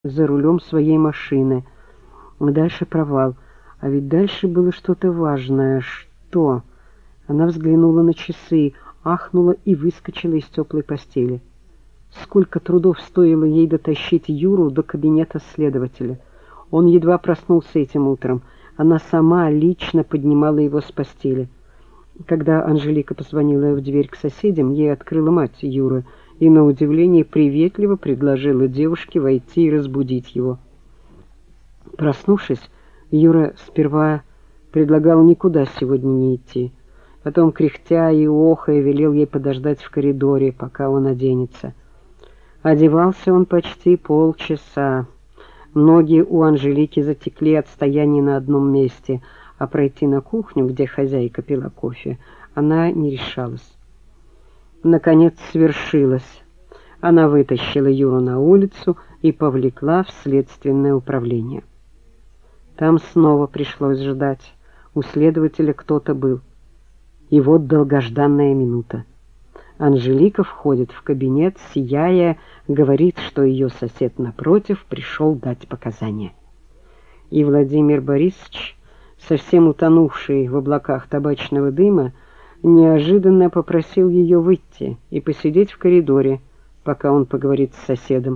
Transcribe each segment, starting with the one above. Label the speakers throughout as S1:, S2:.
S1: за рулем своей машины. Дальше провал. А ведь дальше было что-то важное. Что? Она взглянула на часы, ахнула и выскочила из теплой постели. Сколько трудов стоило ей дотащить Юру до кабинета следователя. Он едва проснулся этим утром. Она сама лично поднимала его с постели. Когда Анжелика позвонила в дверь к соседям, ей открыла мать Юры и, на удивление, приветливо предложила девушке войти и разбудить его. Проснувшись, Юра сперва предлагал никуда сегодня не идти. Потом, кряхтя и охая, велел ей подождать в коридоре, пока он оденется. Одевался он почти полчаса. Ноги у Анжелики затекли от стояния на одном месте, а пройти на кухню, где хозяйка пила кофе, она не решалась. Наконец свершилось. Она вытащила Юру на улицу и повлекла в следственное управление. Там снова пришлось ждать. У следователя кто-то был. И вот долгожданная минута. Анжелика входит в кабинет, сияя, говорит, что ее сосед напротив пришел дать показания. И Владимир Борисович, совсем утонувший в облаках табачного дыма, неожиданно попросил ее выйти и посидеть в коридоре, пока он поговорит с соседом.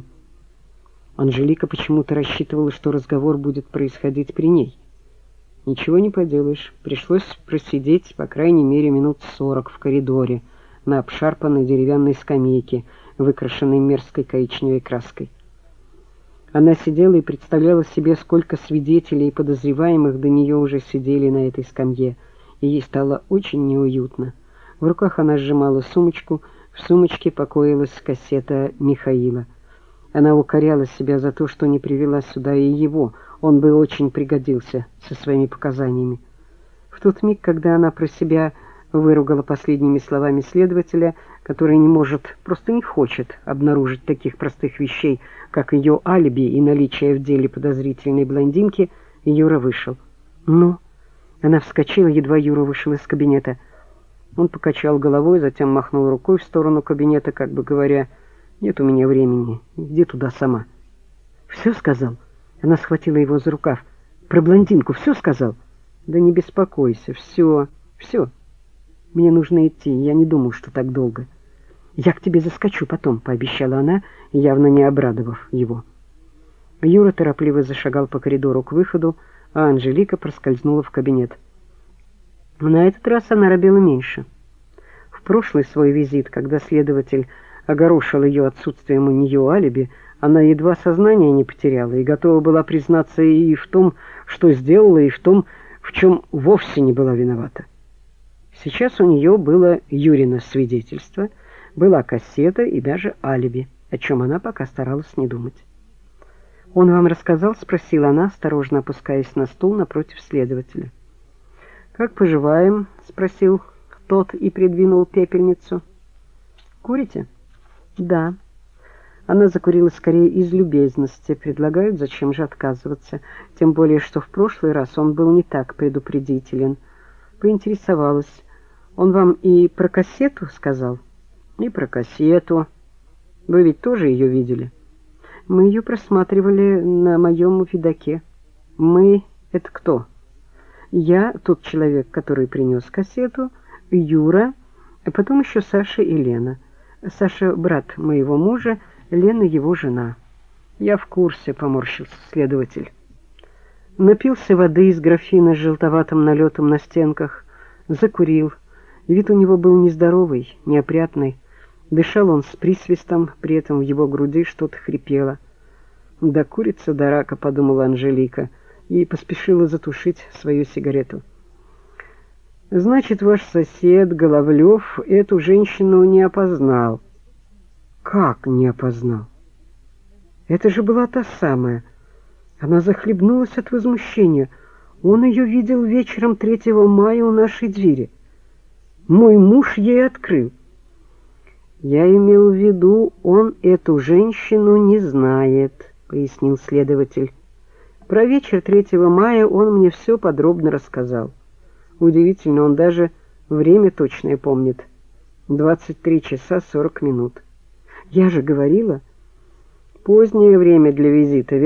S1: Анжелика почему-то рассчитывала, что разговор будет происходить при ней. Ничего не поделаешь, пришлось просидеть, по крайней мере, минут 40 в коридоре, на обшарпанной деревянной скамейке, выкрашенной мерзкой коричневой краской. Она сидела и представляла себе, сколько свидетелей и подозреваемых до нее уже сидели на этой скамье, и ей стало очень неуютно. В руках она сжимала сумочку, в сумочке покоилась кассета Михаила. Она укоряла себя за то, что не привела сюда и его, он бы очень пригодился со своими показаниями. В тот миг, когда она про себя выругала последними словами следователя, который не может, просто не хочет обнаружить таких простых вещей, как ее алиби и наличие в деле подозрительной блондинки, Юра вышел. «Ну?» Она вскочила, едва Юра вышел из кабинета. Он покачал головой, затем махнул рукой в сторону кабинета, как бы говоря: «Нет у меня времени, иди туда сама». «Все сказал?» Она схватила его за рукав. «Про блондинку все сказал?» «Да не беспокойся, все. Мне нужно идти, я не думаю, что так долго». «Я к тебе заскочу потом», — пообещала она, явно не обрадовав его. Юра торопливо зашагал по коридору к выходу, а Анжелика проскользнула в кабинет. На этот раз она робела меньше. В прошлый свой визит, когда следователь огорошил ее отсутствием у нее алиби, она едва сознание не потеряла и готова была признаться и в том, что сделала, и в том, в чем вовсе не была виновата. Сейчас у нее было Юрино свидетельство, была кассета и даже алиби, о чем она пока старалась не думать. «Он вам рассказал?» — спросила она, осторожно опускаясь на стул напротив следователя. «Как поживаем?» — спросил тот и придвинул пепельницу. «Курите?» «Да». Она закурила скорее из любезности. Предлагают, зачем же отказываться? Тем более, что в прошлый раз он был не так предупредителен. Поинтересовалась. «Он вам и про кассету сказал?» «И про кассету. Вы ведь тоже ее видели?» «Мы ее просматривали на моем видаке». «Мы — это кто?» «Я — тот человек, который принес кассету, Юра, а потом еще Саша и Лена. Саша — брат моего мужа, Лена — его жена». «Я в курсе», — поморщился следователь. Напился воды из графина с желтоватым налетом на стенках, закурил. Вид у него был нездоровый, неопрятный. Дышал он с присвистом, при этом в его груди что-то хрипело. «Да курица до рака», — подумала Анжелика, и поспешила затушить свою сигарету. «Значит, ваш сосед Головлев эту женщину не опознал». «Как не опознал? Это же была та самая». Она захлебнулась от возмущения. «Он ее видел вечером 3 мая у нашей двери. Мой муж ей открыл». «Я имел в виду, он эту женщину не знает», — пояснил следователь. «Про вечер 3 мая он мне все подробно рассказал. Удивительно, он даже время точное помнит. 23 часа 40 минут. Я же говорила...» Позднее время для визита.